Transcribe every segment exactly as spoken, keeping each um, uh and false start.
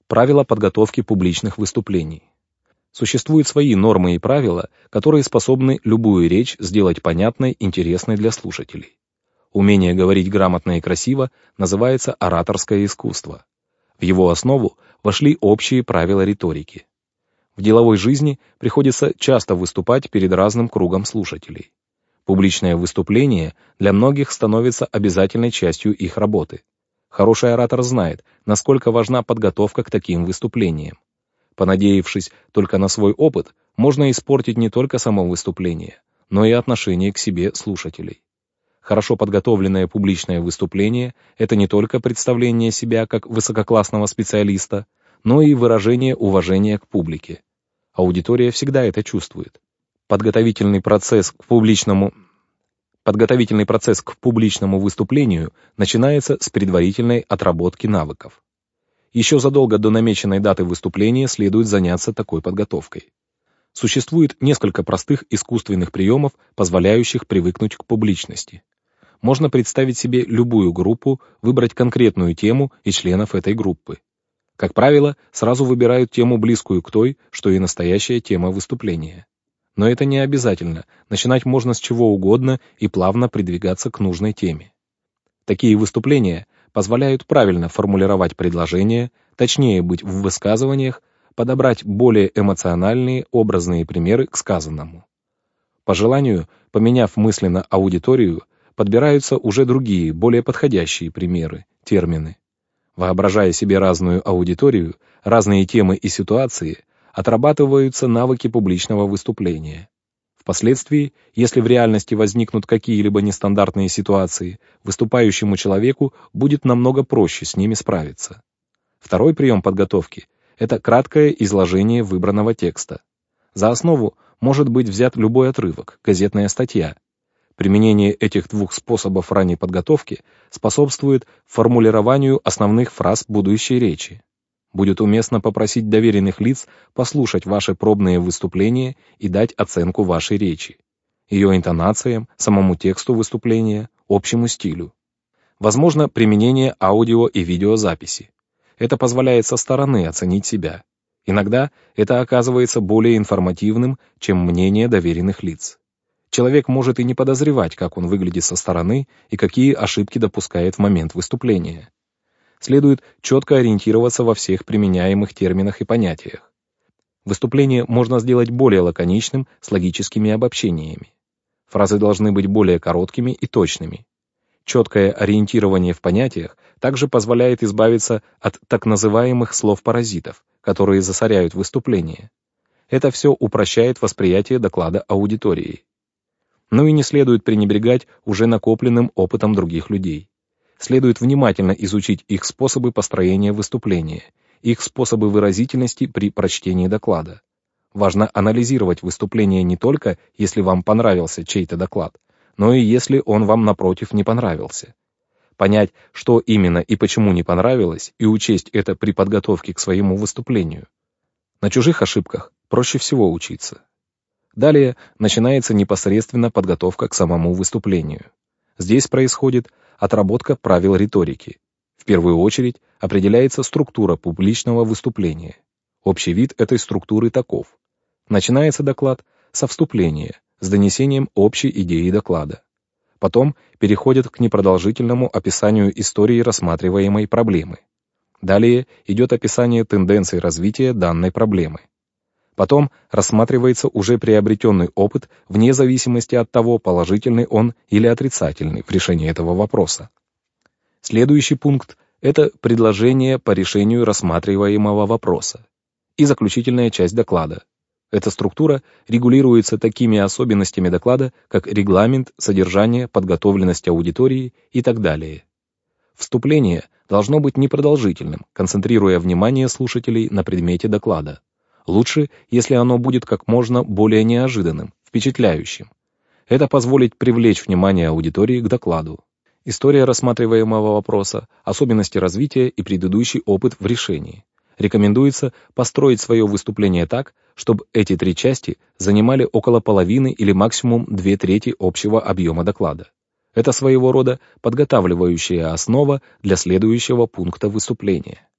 Правила подготовки публичных выступлений. Существуют свои нормы и правила, которые способны любую речь сделать понятной, интересной для слушателей. Умение говорить грамотно и красиво называется ораторское искусство. В его основу вошли общие правила риторики. В деловой жизни приходится часто выступать перед разным кругом слушателей. Публичное выступление для многих становится обязательной частью их работы. Хороший оратор знает, насколько важна подготовка к таким выступлениям. Понадеявшись только на свой опыт, можно испортить не только само выступление, но и отношение к себе слушателей. Хорошо подготовленное публичное выступление – это не только представление себя как высококлассного специалиста, но и выражение уважения к публике. Аудитория всегда это чувствует. Подготовительный процесс к публичному Подготовительный процесс к публичному выступлению начинается с предварительной отработки навыков. Еще задолго до намеченной даты выступления следует заняться такой подготовкой. Существует несколько простых искусственных приемов, позволяющих привыкнуть к публичности. Можно представить себе любую группу, выбрать конкретную тему и членов этой группы. Как правило, сразу выбирают тему, близкую к той, что и настоящая тема выступления. Но это не обязательно, начинать можно с чего угодно и плавно придвигаться к нужной теме. Такие выступления позволяют правильно формулировать предложения, точнее быть в высказываниях, подобрать более эмоциональные, образные примеры к сказанному. По желанию, поменяв мысленно аудиторию, подбираются уже другие, более подходящие примеры, термины. Воображая себе разную аудиторию, разные темы и ситуации, отрабатываются навыки публичного выступления. Впоследствии, если в реальности возникнут какие-либо нестандартные ситуации, выступающему человеку будет намного проще с ними справиться. Второй прием подготовки – это краткое изложение выбранного текста. За основу может быть взят любой отрывок, газетная статья. Применение этих двух способов ранней подготовки способствует формулированию основных фраз будущей речи. Будет уместно попросить доверенных лиц послушать ваши пробные выступления и дать оценку вашей речи, ее интонациям, самому тексту выступления, общему стилю. Возможно применение аудио и видеозаписи. Это позволяет со стороны оценить себя. Иногда это оказывается более информативным, чем мнение доверенных лиц. Человек может и не подозревать, как он выглядит со стороны и какие ошибки допускает в момент выступления. Следует четко ориентироваться во всех применяемых терминах и понятиях. Выступление можно сделать более лаконичным, с логическими обобщениями. Фразы должны быть более короткими и точными. Четкое ориентирование в понятиях также позволяет избавиться от так называемых слов-паразитов, которые засоряют выступление. Это все упрощает восприятие доклада аудитории. Ну и не следует пренебрегать уже накопленным опытом других людей. Следует внимательно изучить их способы построения выступления, их способы выразительности при прочтении доклада. Важно анализировать выступление не только, если вам понравился чей-то доклад, но и если он вам, напротив, не понравился. Понять, что именно и почему не понравилось, и учесть это при подготовке к своему выступлению. На чужих ошибках проще всего учиться. Далее начинается непосредственно подготовка к самому выступлению. Здесь происходит отработка правил риторики. В первую очередь определяется структура публичного выступления. Общий вид этой структуры таков. Начинается доклад со вступления, с донесением общей идеи доклада. Потом переходят к непродолжительному описанию истории рассматриваемой проблемы. Далее идет описание тенденций развития данной проблемы. Потом рассматривается уже приобретенный опыт вне зависимости от того, положительный он или отрицательный в решении этого вопроса. Следующий пункт – это предложение по решению рассматриваемого вопроса. И заключительная часть доклада. Эта структура регулируется такими особенностями доклада, как регламент, содержание, подготовленность аудитории и так далее. Вступление должно быть непродолжительным, концентрируя внимание слушателей на предмете доклада. Лучше, если оно будет как можно более неожиданным, впечатляющим. Это позволит привлечь внимание аудитории к докладу. История рассматриваемого вопроса, особенности развития и предыдущий опыт в решении. Рекомендуется построить свое выступление так, чтобы эти три части занимали около половины или максимум две трети общего объема доклада. Это своего рода подготавливающая основа для следующего пункта выступления.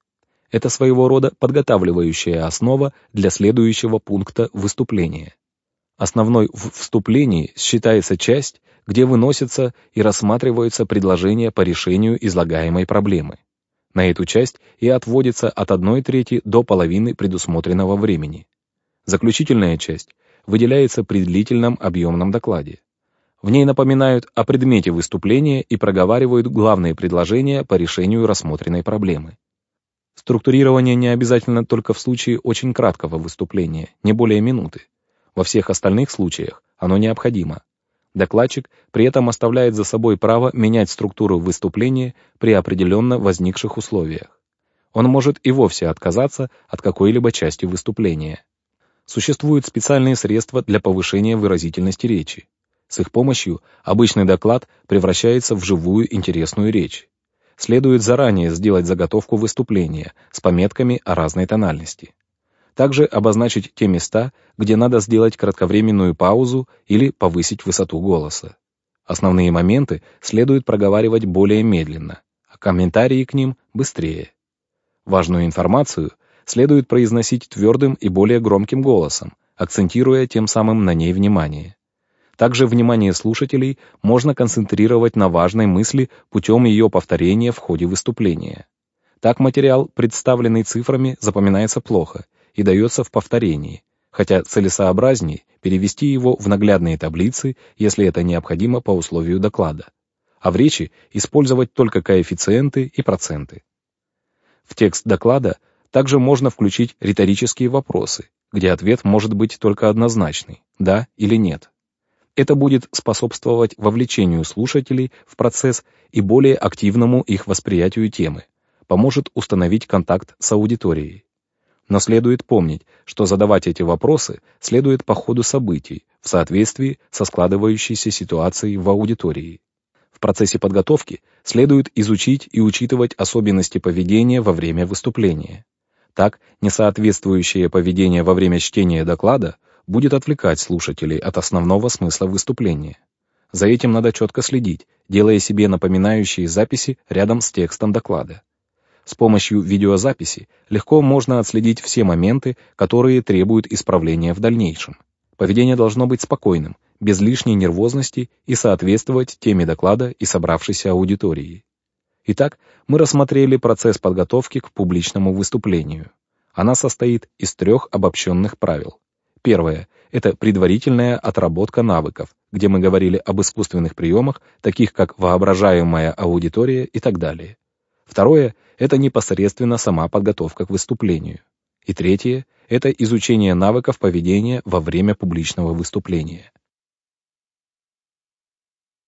Это своего рода подготавливающая основа для следующего пункта выступления. Основной в вступлении считается часть, где выносятся и рассматриваются предложения по решению излагаемой проблемы. На эту часть и отводится от одной трети до половины предусмотренного времени. Заключительная часть выделяется при длительном объемном докладе. В ней напоминают о предмете выступления и проговаривают главные предложения по решению рассмотренной проблемы. Структурирование не обязательно только в случае очень краткого выступления, не более минуты. Во всех остальных случаях оно необходимо. Докладчик при этом оставляет за собой право менять структуру выступления при определенно возникших условиях. Он может и вовсе отказаться от какой-либо части выступления. Существуют специальные средства для повышения выразительности речи. С их помощью обычный доклад превращается в живую интересную речь. Следует заранее сделать заготовку выступления с пометками о разной тональности. Также обозначить те места, где надо сделать кратковременную паузу или повысить высоту голоса. Основные моменты следует проговаривать более медленно, а комментарии к ним быстрее. Важную информацию следует произносить твердым и более громким голосом, акцентируя тем самым на ней внимание. Также внимание слушателей можно концентрировать на важной мысли путем ее повторения в ходе выступления. Так материал, представленный цифрами, запоминается плохо и дается в повторении, хотя целесообразнее перевести его в наглядные таблицы, если это необходимо по условию доклада, а в речи использовать только коэффициенты и проценты. В текст доклада также можно включить риторические вопросы, где ответ может быть только однозначный – да или нет. Это будет способствовать вовлечению слушателей в процесс и более активному их восприятию темы, поможет установить контакт с аудиторией. Но следует помнить, что задавать эти вопросы следует по ходу событий, в соответствии со складывающейся ситуацией в аудитории. В процессе подготовки следует изучить и учитывать особенности поведения во время выступления. Так, несоответствующее поведение во время чтения доклада будет отвлекать слушателей от основного смысла выступления. За этим надо четко следить, делая себе напоминающие записи рядом с текстом доклада. С помощью видеозаписи легко можно отследить все моменты, которые требуют исправления в дальнейшем. Поведение должно быть спокойным, без лишней нервозности и соответствовать теме доклада и собравшейся аудитории. Итак, мы рассмотрели процесс подготовки к публичному выступлению. Она состоит из трех обобщенных правил. Первое – это предварительная отработка навыков, где мы говорили об искусственных приемах, таких как воображаемая аудитория и так далее. Второе – это непосредственно сама подготовка к выступлению. И третье – это изучение навыков поведения во время публичного выступления.